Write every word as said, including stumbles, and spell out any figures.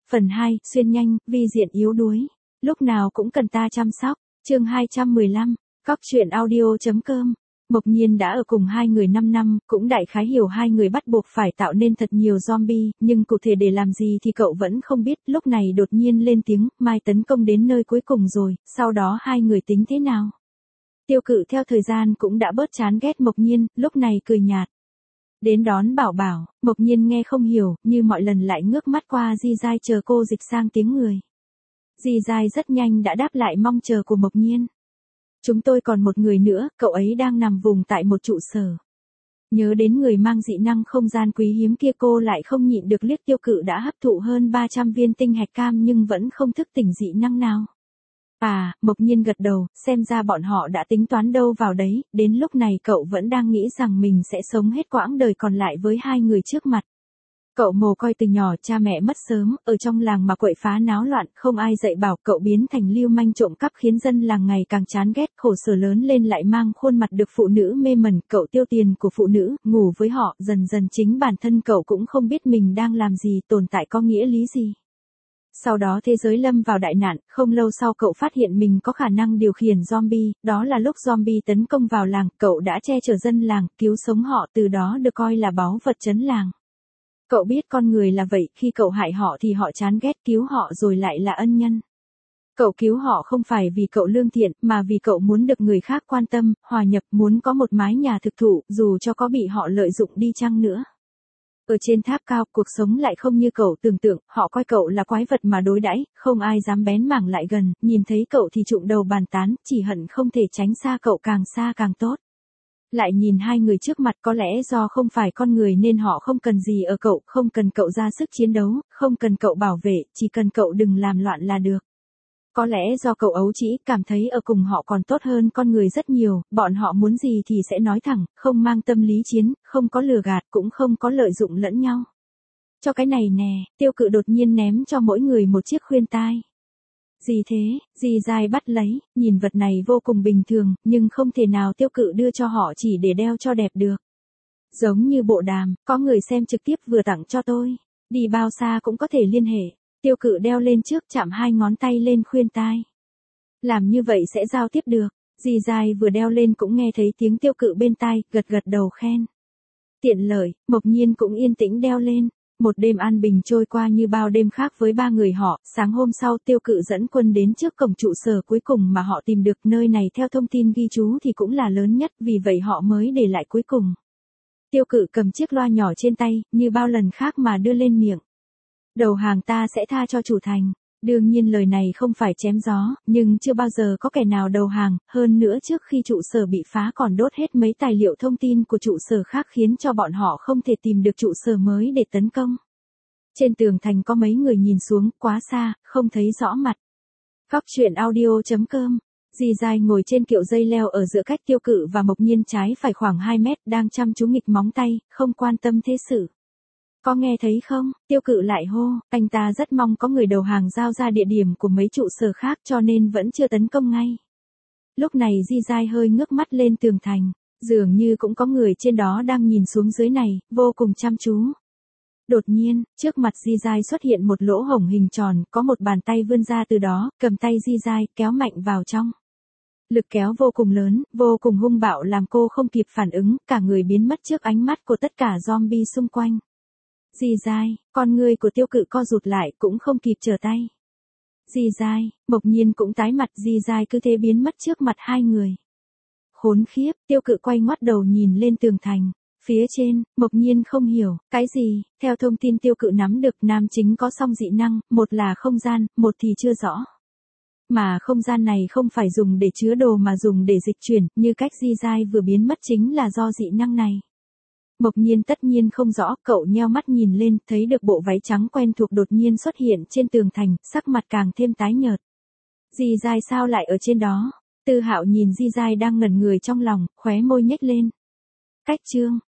Phần hai, xuyên nhanh, vi diện yếu đuối. Lúc nào cũng cần ta chăm sóc. Chương hai trăm mười lăm, Cóc truyện audio.com. Mộc Nhiên đã ở cùng hai người năm năm, cũng đại khái hiểu hai người bắt buộc phải tạo nên thật nhiều zombie, nhưng cụ thể để làm gì thì cậu vẫn không biết. Lúc này đột nhiên lên tiếng, Mai tấn công đến nơi cuối cùng rồi, sau đó hai người tính thế nào? Tiêu Cự theo thời gian cũng đã bớt chán ghét Mộc Nhiên, lúc này cười nhạt. Đến đón Bảo Bảo. Mộc Nhiên nghe không hiểu, như mọi lần lại ngước mắt qua Di Giai chờ cô dịch sang tiếng người. Di Giai rất nhanh đã đáp lại mong chờ của Mộc Nhiên. Chúng tôi còn một người nữa, cậu ấy đang nằm vùng tại một trụ sở. Nhớ đến người mang dị năng không gian quý hiếm kia, cô lại không nhịn được liếc Tiêu Cự đã hấp thụ hơn ba trăm viên tinh hạch cam nhưng vẫn không thức tỉnh dị năng nào. À, Mộc Nhiên gật đầu, xem ra bọn họ đã tính toán đâu vào đấy, đến lúc này cậu vẫn đang nghĩ rằng mình sẽ sống hết quãng đời còn lại với hai người trước mặt. Cậu mồ côi từ nhỏ, cha mẹ mất sớm, ở trong làng mà quậy phá náo loạn, không ai dạy bảo, cậu biến thành lưu manh trộm cắp khiến dân làng ngày càng chán ghét, khổ sở lớn lên lại mang khuôn mặt được phụ nữ mê mẩn, cậu tiêu tiền của phụ nữ, ngủ với họ, dần dần chính bản thân cậu cũng không biết mình đang làm gì, tồn tại có nghĩa lý gì. Sau đó thế giới lâm vào đại nạn, không lâu sau cậu phát hiện mình có khả năng điều khiển zombie, đó là lúc zombie tấn công vào làng, cậu đã che chở dân làng, cứu sống họ, từ đó được coi là báu vật trấn làng. Cậu biết con người là vậy, khi cậu hại họ thì họ chán ghét, cứu họ rồi lại là ân nhân. Cậu cứu họ không phải vì cậu lương thiện, mà vì cậu muốn được người khác quan tâm, hòa nhập, muốn có một mái nhà thực thụ, dù cho có bị họ lợi dụng đi chăng nữa. Ở trên tháp cao, cuộc sống lại không như cậu tưởng tượng, họ coi cậu là quái vật mà đối đãi, không ai dám bén mảng lại gần, nhìn thấy cậu thì trụm đầu bàn tán, chỉ hận không thể tránh xa cậu, càng xa càng tốt. Lại nhìn hai người trước mặt, có lẽ do không phải con người nên họ không cần gì ở cậu, không cần cậu ra sức chiến đấu, không cần cậu bảo vệ, chỉ cần cậu đừng làm loạn là được. Có lẽ do cậu ấu trĩ, cảm thấy ở cùng họ còn tốt hơn con người rất nhiều, bọn họ muốn gì thì sẽ nói thẳng, không mang tâm lý chiến, không có lừa gạt, cũng không có lợi dụng lẫn nhau. Cho cái này nè, Tiêu Cự đột nhiên ném cho mỗi người một chiếc khuyên tai. Gì thế? Di Giai bắt lấy, nhìn vật này vô cùng bình thường, nhưng không thể nào Tiêu Cự đưa cho họ chỉ để đeo cho đẹp được. Giống như bộ đàm, có người xem trực tiếp vừa tặng cho tôi. Đi bao xa cũng có thể liên hệ. Tiêu Cự đeo lên trước, chạm hai ngón tay lên khuyên tai. Làm như vậy sẽ giao tiếp được. Di Giai vừa đeo lên cũng nghe thấy tiếng Tiêu Cự bên tai, gật gật đầu khen. Tiện lợi, Mộc Nhiên cũng yên tĩnh đeo lên. Một đêm an bình trôi qua như bao đêm khác với ba người họ, sáng hôm sau Tiêu Cự dẫn quân đến trước cổng trụ sở cuối cùng mà họ tìm được, nơi này theo thông tin ghi chú thì cũng là lớn nhất, vì vậy họ mới để lại cuối cùng. Tiêu Cự cầm chiếc loa nhỏ trên tay, như bao lần khác mà đưa lên miệng. Đầu hàng ta sẽ tha cho chủ thành. Đương nhiên lời này không phải chém gió, nhưng chưa bao giờ có kẻ nào đầu hàng, hơn nữa trước khi trụ sở bị phá còn đốt hết mấy tài liệu thông tin của trụ sở khác khiến cho bọn họ không thể tìm được trụ sở mới để tấn công. Trên tường thành có mấy người nhìn xuống, quá xa, không thấy rõ mặt. Cóc truyện audio.com. Di Giai ngồi trên kiệu dây leo ở giữa cách Tiêu Cự và Mộc Nhiên trái phải khoảng hai mét, đang chăm chú nghịch móng tay, không quan tâm thế sự. Có nghe thấy không? Tiêu Cự lại hô, anh ta rất mong có người đầu hàng giao ra địa điểm của mấy trụ sở khác cho nên vẫn chưa tấn công ngay. Lúc này Di Giai hơi ngước mắt lên tường thành, dường như cũng có người trên đó đang nhìn xuống dưới này, vô cùng chăm chú. Đột nhiên, trước mặt Di Giai xuất hiện một lỗ hổng hình tròn, có một bàn tay vươn ra từ đó, cầm tay Di Giai, kéo mạnh vào trong. Lực kéo vô cùng lớn, vô cùng hung bạo làm cô không kịp phản ứng, cả người biến mất trước ánh mắt của tất cả zombie xung quanh. Di Giai, con người của Tiêu Cự co rụt lại, cũng không kịp trở tay. Di Giai, Mộc Nhiên cũng tái mặt, Di Giai cứ thế biến mất trước mặt hai người. Khốn khiếp, Tiêu Cự quay ngoắt đầu nhìn lên tường thành. Phía trên, Mộc Nhiên không hiểu, cái gì? Theo thông tin Tiêu Cự nắm được, nam chính có song dị năng, một là không gian, một thì chưa rõ. Mà không gian này không phải dùng để chứa đồ mà dùng để dịch chuyển, như cách Di Giai vừa biến mất chính là do dị năng này. Mộc Nhiên tất nhiên không rõ, cậu nheo mắt nhìn lên, thấy được bộ váy trắng quen thuộc đột nhiên xuất hiện trên tường thành, sắc mặt càng thêm tái nhợt. Di Giai sao lại ở trên đó? Tư Hạo nhìn Di Giai đang ngẩn người trong lòng, khóe môi nhếch lên. Cách chương,